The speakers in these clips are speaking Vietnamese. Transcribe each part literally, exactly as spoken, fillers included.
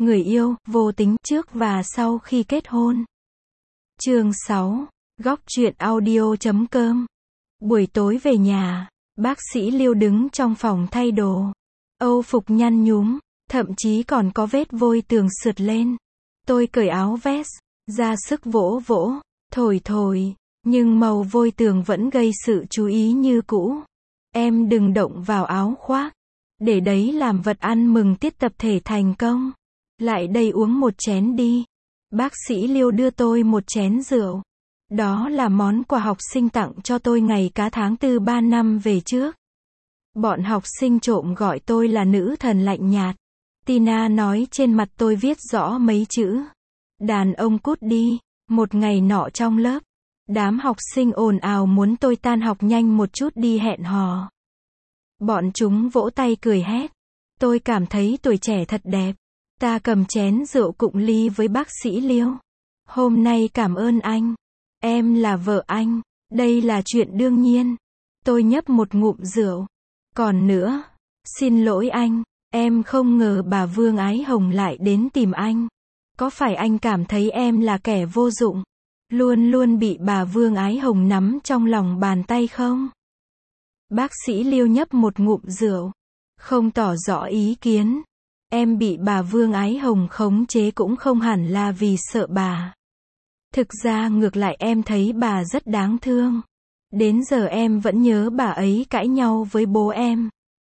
Người yêu, vô tính, trước và sau khi kết hôn. Chương sáu. Góc truyện audio chấm com. Buổi tối về nhà, bác sĩ Liêu đứng trong phòng thay đồ. Âu phục nhăn nhúm, thậm chí còn có vết vôi tường sượt lên. Tôi cởi áo vest, ra sức vỗ vỗ, thổi thổi, nhưng màu vôi tường vẫn gây sự chú ý như cũ. Em đừng động vào áo khoác, để đấy làm vật ăn mừng tiết tập thể thành công. Lại đây uống một chén đi. Bác sĩ Liêu đưa tôi một chén rượu. Đó là món quà học sinh tặng cho tôi ngày cá tháng tư ba năm về trước. Bọn học sinh trộm gọi tôi là nữ thần lạnh nhạt. Tina nói trên mặt tôi viết rõ mấy chữ: đàn ông cút đi. Một ngày nọ trong lớp, đám học sinh ồn ào muốn tôi tan học nhanh một chút đi hẹn hò. Bọn chúng vỗ tay cười hét. Tôi cảm thấy tuổi trẻ thật đẹp. Ta cầm chén rượu cụng ly với bác sĩ Liêu. Hôm nay cảm ơn anh. Em là vợ anh. Đây là chuyện đương nhiên. Tôi nhấp một ngụm rượu. Còn nữa, xin lỗi anh. Em không ngờ bà Vương Ái Hồng lại đến tìm anh. Có phải anh cảm thấy em là kẻ vô dụng, luôn luôn bị bà Vương Ái Hồng nắm trong lòng bàn tay không? Bác sĩ Liêu nhấp một ngụm rượu, không tỏ rõ ý kiến. Em bị bà Vương Ái Hồng khống chế cũng không hẳn là vì sợ bà. Thực ra ngược lại em thấy bà rất đáng thương. Đến giờ em vẫn nhớ bà ấy cãi nhau với bố em.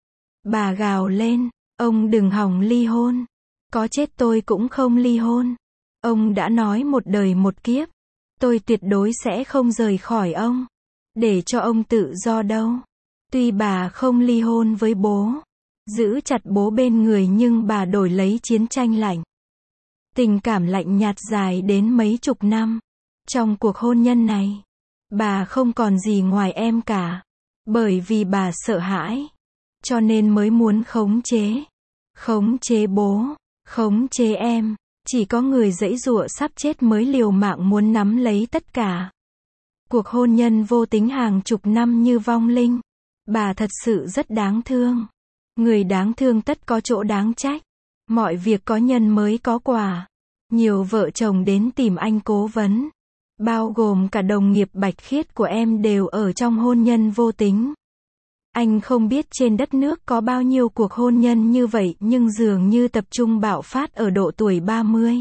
Bà gào lên, ông đừng hòng ly hôn. Có chết tôi cũng không ly hôn. Ông đã nói một đời một kiếp. Tôi tuyệt đối sẽ không rời khỏi ông. Để cho ông tự do đâu. Tuy bà không ly hôn với bố, giữ chặt bố bên người, nhưng bà đổi lấy chiến tranh lạnh. Tình cảm lạnh nhạt dài đến mấy chục năm. Trong cuộc hôn nhân này, bà không còn gì ngoài em cả. Bởi vì bà sợ hãi, cho nên mới muốn khống chế. Khống chế bố, khống chế em. Chỉ có người giãy giụa sắp chết mới liều mạng muốn nắm lấy tất cả. Cuộc hôn nhân vô tính hàng chục năm như vong linh. Bà thật sự rất đáng thương. Người đáng thương tất có chỗ đáng trách. Mọi việc có nhân mới có quả. Nhiều vợ chồng đến tìm anh cố vấn, bao gồm cả đồng nghiệp bạch khiết của em, đều ở trong hôn nhân vô tính. Anh không biết trên đất nước có bao nhiêu cuộc hôn nhân như vậy, nhưng dường như tập trung bạo phát ở độ tuổi ba mươi,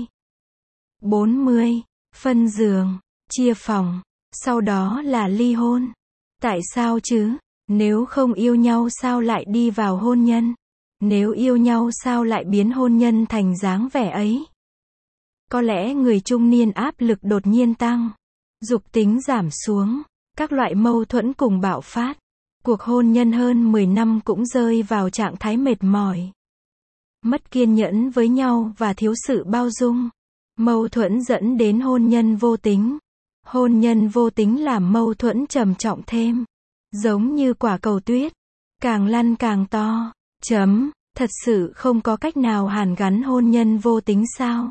bốn mươi, phân giường, chia phòng, sau đó là ly hôn. Tại sao chứ? Nếu không yêu nhau sao lại đi vào hôn nhân? Nếu yêu nhau sao lại biến hôn nhân thành dáng vẻ ấy? Có lẽ người trung niên áp lực đột nhiên tăng, dục tính giảm xuống, các loại mâu thuẫn cùng bạo phát. Cuộc hôn nhân hơn mười năm cũng rơi vào trạng thái mệt mỏi, mất kiên nhẫn với nhau và thiếu sự bao dung. Mâu thuẫn dẫn đến hôn nhân vô tính. Hôn nhân vô tính làm mâu thuẫn trầm trọng thêm, giống như quả cầu tuyết, càng lăn càng to. Chấm, thật sự không có cách nào hàn gắn hôn nhân vô tính sao?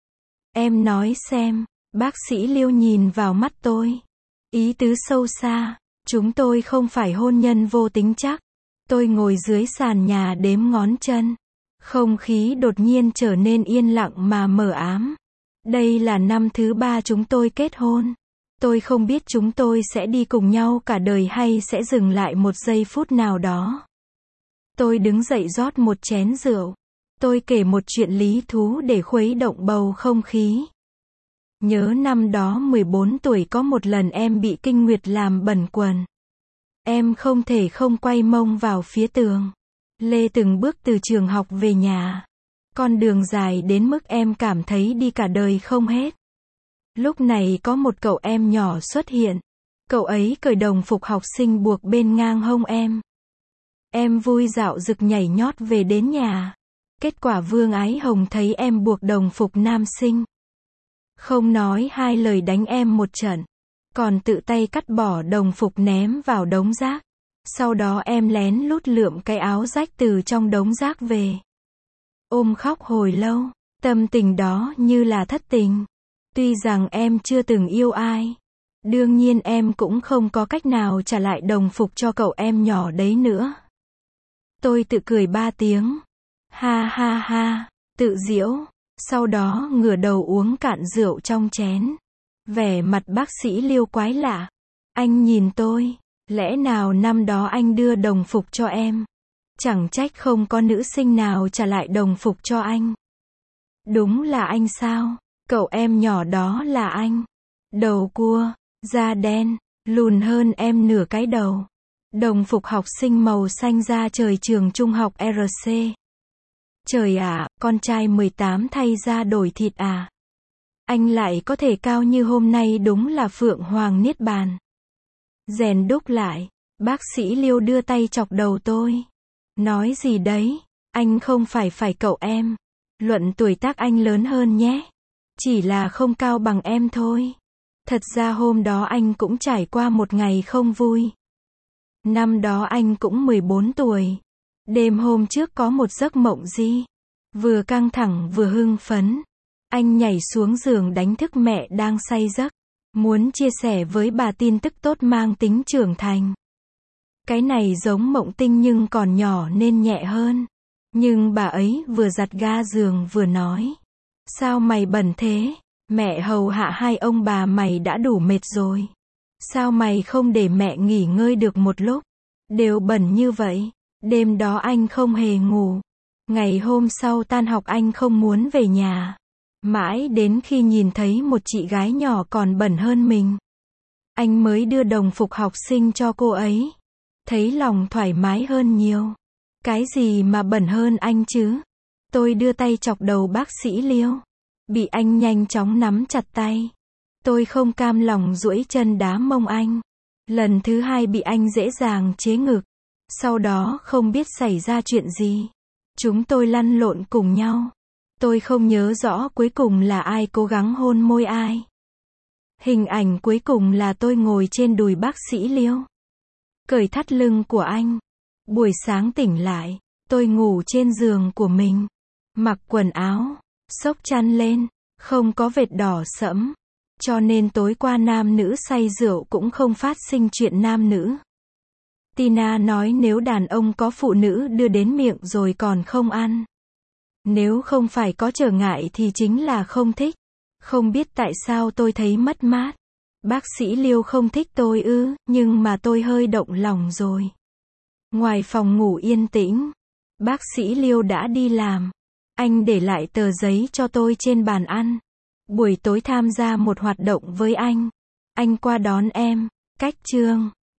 Em nói xem. Bác sĩ Liêu nhìn vào mắt tôi, ý tứ sâu xa. Chúng tôi không phải hôn nhân vô tính chắc. Tôi ngồi dưới sàn nhà đếm ngón chân. Không khí đột nhiên trở nên yên lặng mà mờ ám. Đây là năm thứ ba chúng tôi kết hôn. Tôi không biết chúng tôi sẽ đi cùng nhau cả đời hay sẽ dừng lại một giây phút nào đó. Tôi đứng dậy rót một chén rượu. Tôi kể một chuyện lý thú để khuấy động bầu không khí. Nhớ năm đó mười bốn tuổi có một lần em bị kinh nguyệt làm bẩn quần. Em không thể không quay mông vào phía tường, lê từng bước từ trường học về nhà. Con đường dài đến mức em cảm thấy đi cả đời không hết. Lúc này có một cậu em nhỏ xuất hiện. Cậu ấy cởi đồng phục học sinh buộc bên ngang hông em. Em vui dạo rực nhảy nhót về đến nhà. Kết quả Vương Ái Hồng thấy em buộc đồng phục nam sinh, không nói hai lời đánh em một trận, còn tự tay cắt bỏ đồng phục ném vào đống rác. Sau đó em lén lút lượm cái áo rách từ trong đống rác về, ôm khóc hồi lâu. Tâm tình đó như là thất tình. Tuy rằng em chưa từng yêu ai, đương nhiên em cũng không có cách nào trả lại đồng phục cho cậu em nhỏ đấy nữa. Tôi tự cười ba tiếng. Ha ha ha, tự giễu. Sau đó ngửa đầu uống cạn rượu trong chén. Vẻ mặt bác sĩ Liêu quái lạ. Anh nhìn tôi, lẽ nào năm đó anh đưa đồng phục cho em? Chẳng trách không có nữ sinh nào trả lại đồng phục cho anh. Đúng là anh sao? Cậu em nhỏ đó là anh. Đầu cua, da đen, lùn hơn em nửa cái đầu. Đồng phục học sinh màu xanh da trời trường trung học rờ xê. Trời ạ, con trai mười tám thay da đổi thịt à? Anh lại có thể cao như hôm nay, đúng là Phượng Hoàng Niết Bàn. Rèn đúc lại, bác sĩ Liêu đưa tay chọc đầu tôi. Nói gì đấy? Anh không phải phải cậu em. Luận tuổi tác anh lớn hơn nhé. Chỉ là không cao bằng em thôi. Thật ra hôm đó anh cũng trải qua một ngày không vui. Năm đó anh cũng mười bốn tuổi. Đêm hôm trước có một giấc mộng gì? Vừa căng thẳng vừa hưng phấn. Anh nhảy xuống giường đánh thức mẹ đang say giấc. Muốn chia sẻ với bà tin tức tốt mang tính trưởng thành. Cái này giống mộng tinh nhưng còn nhỏ nên nhẹ hơn. Nhưng bà ấy vừa giặt ga giường vừa nói. Sao mày bẩn thế? Mẹ hầu hạ hai ông bà mày đã đủ mệt rồi. Sao mày không để mẹ nghỉ ngơi được một lúc? Đều bẩn như vậy. Đêm đó anh không hề ngủ. Ngày hôm sau tan học anh không muốn về nhà. Mãi đến khi nhìn thấy một chị gái nhỏ còn bẩn hơn mình. Anh mới đưa đồng phục học sinh cho cô ấy. Thấy lòng thoải mái hơn nhiều. Cái gì mà bẩn hơn anh chứ? Tôi đưa tay chọc đầu bác sĩ Liêu. Bị anh nhanh chóng nắm chặt tay. Tôi không cam lòng duỗi chân đá mông anh. Lần thứ hai bị anh dễ dàng chế ngực. Sau đó không biết xảy ra chuyện gì. Chúng tôi lăn lộn cùng nhau. Tôi không nhớ rõ cuối cùng là ai cố gắng hôn môi ai. Hình ảnh cuối cùng là tôi ngồi trên đùi bác sĩ Liêu. Cởi thắt lưng của anh. Buổi sáng tỉnh lại, tôi ngủ trên giường của mình. Mặc quần áo, xốc chăn lên, không có vệt đỏ sẫm. Cho nên tối qua nam nữ say rượu cũng không phát sinh chuyện nam nữ. Tina nói nếu đàn ông có phụ nữ đưa đến miệng rồi còn không ăn. Nếu không phải có trở ngại thì chính là không thích. Không biết tại sao tôi thấy mất mát. Bác sĩ Liêu không thích tôi ư, nhưng mà tôi hơi động lòng rồi. Ngoài phòng ngủ yên tĩnh, bác sĩ Liêu đã đi làm. Anh để lại tờ giấy cho tôi trên bàn ăn. Buổi tối tham gia một hoạt động với anh. Anh qua đón em, cách trường.